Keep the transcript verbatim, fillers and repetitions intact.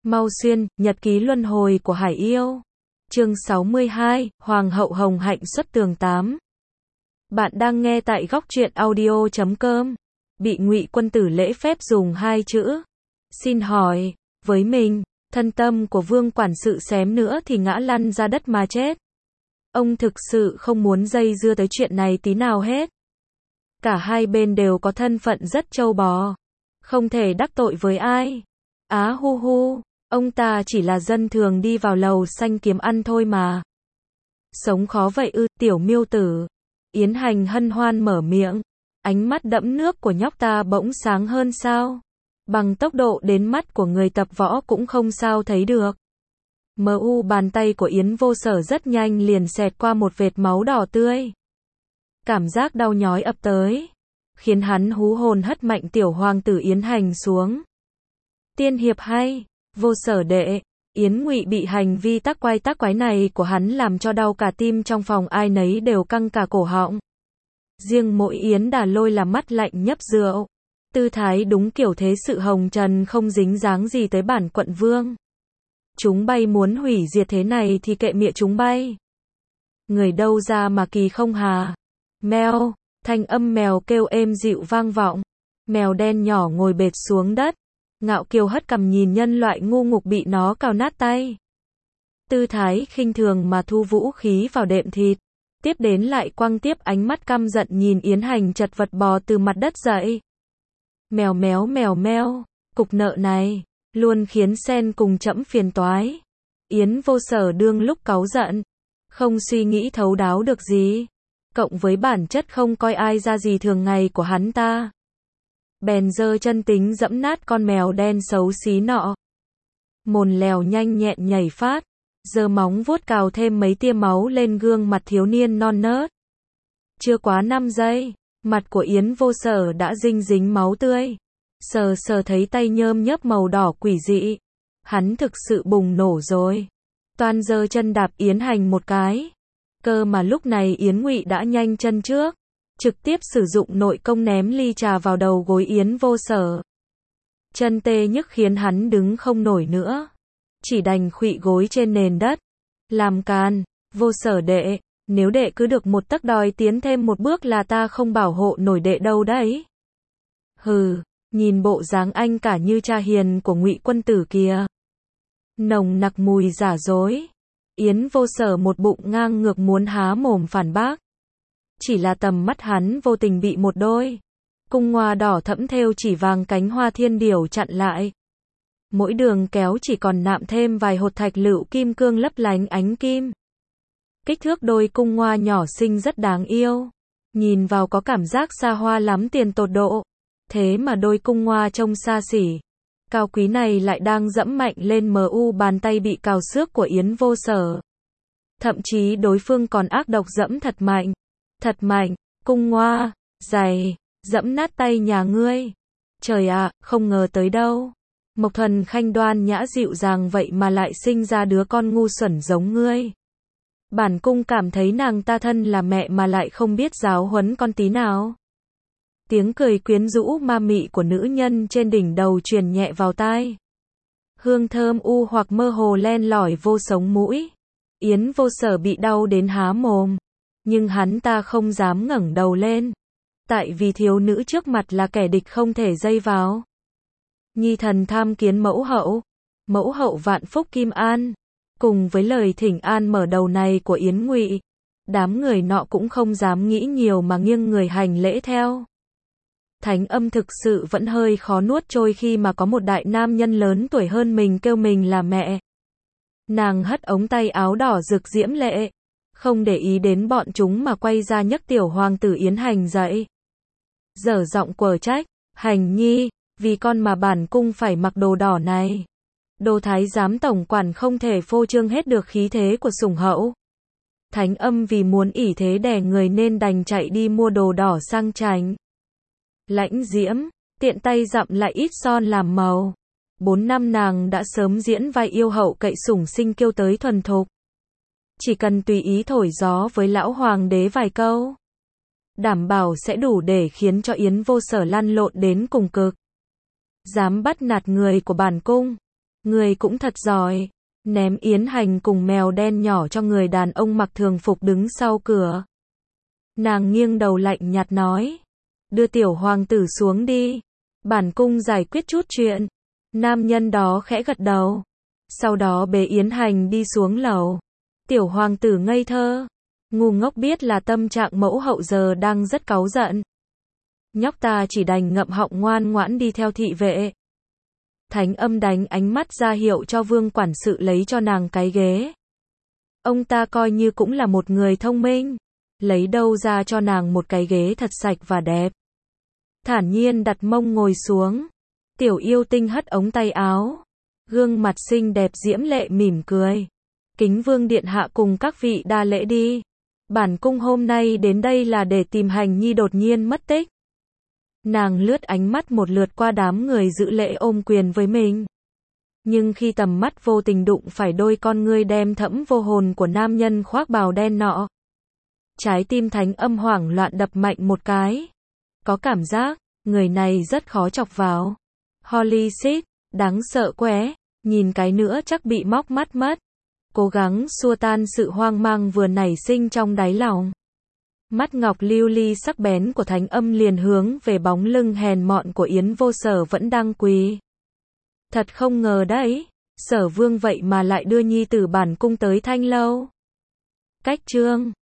Mau xuyên, nhật ký luân hồi của Hải Yêu. Chương sáu mươi hai, Hoàng hậu Hồng Hạnh xuất tường tám. Bạn đang nghe tại góc truyện audio chấm com. Bị Ngụy Quân Tử lễ phép dùng hai chữ. Xin hỏi, với mình, thân tâm của Vương quản sự xém nữa thì ngã lăn ra đất mà chết. Ông thực sự không muốn dây dưa tới chuyện này tí nào hết. Cả hai bên đều có thân phận rất trâu bò. Không thể đắc tội với ai. Á hu hu, ông ta chỉ là dân thường đi vào lầu xanh kiếm ăn thôi mà. Sống khó vậy ư, tiểu miêu tử. Yến Hành hân hoan mở miệng. Ánh mắt đẫm nước của nhóc ta bỗng sáng hơn sao. Bằng tốc độ đến mắt của người tập võ cũng không sao thấy được. Mờ u bàn tay của Yến Vô Sở rất nhanh liền xẹt qua một vệt máu đỏ tươi. Cảm giác đau nhói ập tới, khiến hắn hú hồn hất mạnh tiểu hoàng tử Yến Hành xuống. Tiên hiệp hay, Vô Sở đệ, Yến Ngụy bị hành vi tác quái tác quái này của hắn làm cho đau cả tim, trong phòng ai nấy đều căng cả cổ họng. Riêng mỗi Yến Đà Lôi là mắt lạnh nhấp rượu. Tư thái đúng kiểu thế sự hồng trần không dính dáng gì tới bản quận vương. Chúng bay muốn hủy diệt thế này thì kệ mịa chúng bay. Người đâu ra mà kỳ không hà. Mèo, thanh âm mèo kêu êm dịu vang vọng. Mèo đen nhỏ ngồi bệt xuống đất. Ngạo kiều hất cằm nhìn nhân loại ngu ngục bị nó cào nát tay. Tư thái khinh thường mà thu vũ khí vào đệm thịt. Tiếp đến lại quăng tiếp ánh mắt căm giận nhìn Yến Hành chật vật bò từ mặt đất dậy. Mèo méo mèo meo, cục nợ này, luôn khiến sen cùng trẫm phiền toái. Yến Vô Sở đương lúc cáu giận, không suy nghĩ thấu đáo được gì. Cộng với bản chất không coi ai ra gì thường ngày của hắn ta. Bèn giơ chân tính dẫm nát con mèo đen xấu xí nọ. Mồn lèo nhanh nhẹn nhảy phát, giơ móng vuốt cào thêm mấy tia máu lên gương mặt thiếu niên non nớt. Chưa quá năm giây, mặt của Yến Vô Sở đã dinh dính máu tươi. Sờ sờ thấy tay nhơm nhớp màu đỏ quỷ dị. Hắn thực sự bùng nổ rồi. Toan giơ chân đạp Yến Hành một cái. Cơ mà lúc này Yến Ngụy đã nhanh chân trước. Trực tiếp sử dụng nội công ném ly trà vào đầu gối Yến Vô Sở. Chân tê nhức khiến hắn đứng không nổi nữa. Chỉ đành khuỵu gối trên nền đất. Làm càn, Vô Sở đệ. Nếu đệ cứ được một tấc đòi tiến thêm một bước là ta không bảo hộ nổi đệ đâu đấy. Hừ, nhìn bộ dáng anh cả như cha hiền của Ngụy Quân Tử kìa. Nồng nặc mùi giả dối. Yến Vô Sở một bụng ngang ngược muốn há mồm phản bác. Chỉ là tầm mắt hắn vô tình bị một đôi cung hoa đỏ thẫm thêu chỉ vàng cánh hoa thiên điểu chặn lại. Mỗi đường kéo chỉ còn nạm thêm vài hột thạch lựu kim cương lấp lánh ánh kim. Kích thước đôi cung hoa nhỏ xinh rất đáng yêu. Nhìn vào có cảm giác xa hoa lắm tiền tột độ. Thế mà đôi cung hoa trông xa xỉ. Cao quý này lại đang dẫm mạnh lên mờ u bàn tay bị cào xước của Yến Vô Sở. Thậm chí đối phương còn ác độc dẫm thật mạnh. Thật mạnh, cung hoa, dày, dẫm nát tay nhà ngươi. Trời ạ, à, không ngờ tới đâu. Mộc Thuần Khanh đoan nhã dịu dàng vậy mà lại sinh ra đứa con ngu xuẩn giống ngươi. Bản cung cảm thấy nàng ta thân là mẹ mà lại không biết giáo huấn con tí nào. Tiếng cười quyến rũ ma mị của nữ nhân trên đỉnh đầu truyền nhẹ vào tai. Hương thơm u hoặc mơ hồ len lỏi vô sống mũi. Yến Vô Sở bị đau đến há mồm. Nhưng hắn ta không dám ngẩng đầu lên. Tại vì thiếu nữ trước mặt là kẻ địch không thể dây vào. Nhi thần tham kiến mẫu hậu. Mẫu hậu vạn phúc kim an. Cùng với lời thỉnh an mở đầu này của Yến Ngụy, đám người nọ cũng không dám nghĩ nhiều mà nghiêng người hành lễ theo. Thánh âm thực sự vẫn hơi khó nuốt trôi khi mà có một đại nam nhân lớn tuổi hơn mình kêu mình là mẹ. Nàng hất ống tay áo đỏ rực diễm lệ, không để ý đến bọn chúng mà quay ra nhấc tiểu hoàng tử Yến Hành dậy. Dở giọng quở trách, Hành nhi, vì con mà bản cung phải mặc đồ đỏ này. Đồ thái giám tổng quản không thể phô trương hết được khí thế của sủng hậu. Thánh âm vì muốn ỷ thế đè người nên đành chạy đi mua đồ đỏ sang chảnh. Lãnh diễm, tiện tay dặm lại ít son làm màu. Bốn năm nàng đã sớm diễn vai yêu hậu cậy sủng sinh kiêu tới thuần thục. Chỉ cần tùy ý thổi gió với lão hoàng đế vài câu. Đảm bảo sẽ đủ để khiến cho Yến Vô Sở lăn lộn đến cùng cực. Dám bắt nạt người của bản cung. Người cũng thật giỏi. Ném Yến Hành cùng mèo đen nhỏ cho người đàn ông mặc thường phục đứng sau cửa. Nàng nghiêng đầu lạnh nhạt nói. Đưa tiểu hoàng tử xuống đi. Bản cung giải quyết chút chuyện. Nam nhân đó khẽ gật đầu. Sau đó bế Yến Hành đi xuống lầu. Tiểu hoàng tử ngây thơ. Ngu ngốc biết là tâm trạng mẫu hậu giờ đang rất cáu giận. Nhóc ta chỉ đành ngậm họng ngoan ngoãn đi theo thị vệ. Thánh Âm đánh ánh mắt ra hiệu cho vương quản sự lấy cho nàng cái ghế. Ông ta coi như cũng là một người thông minh. Lấy đâu ra cho nàng một cái ghế thật sạch và đẹp. Thản nhiên đặt mông ngồi xuống. Tiểu yêu tinh hất ống tay áo. Gương mặt xinh đẹp diễm lệ mỉm cười. Kính vương điện hạ cùng các vị đa lễ đi. Bản cung hôm nay đến đây là để tìm Hành nhi đột nhiên mất tích. Nàng lướt ánh mắt một lượt qua đám người giữ lễ ôm quyền với mình. Nhưng khi tầm mắt vô tình đụng phải đôi con ngươi đem thẫm vô hồn của nam nhân khoác bào đen nọ. Trái tim Thánh Âm hoảng loạn đập mạnh một cái. Có cảm giác, người này rất khó chọc vào. Holy shit, đáng sợ quá, nhìn cái nữa chắc bị móc mắt mất. Cố gắng xua tan sự hoang mang vừa nảy sinh trong đáy lòng. Mắt ngọc lưu ly sắc bén của Thánh Âm liền hướng về bóng lưng hèn mọn của Yến Vô Sở vẫn đang quỳ. Thật không ngờ đấy, Sở vương vậy mà lại đưa nhi tử bản cung tới Thanh lâu. Cách chương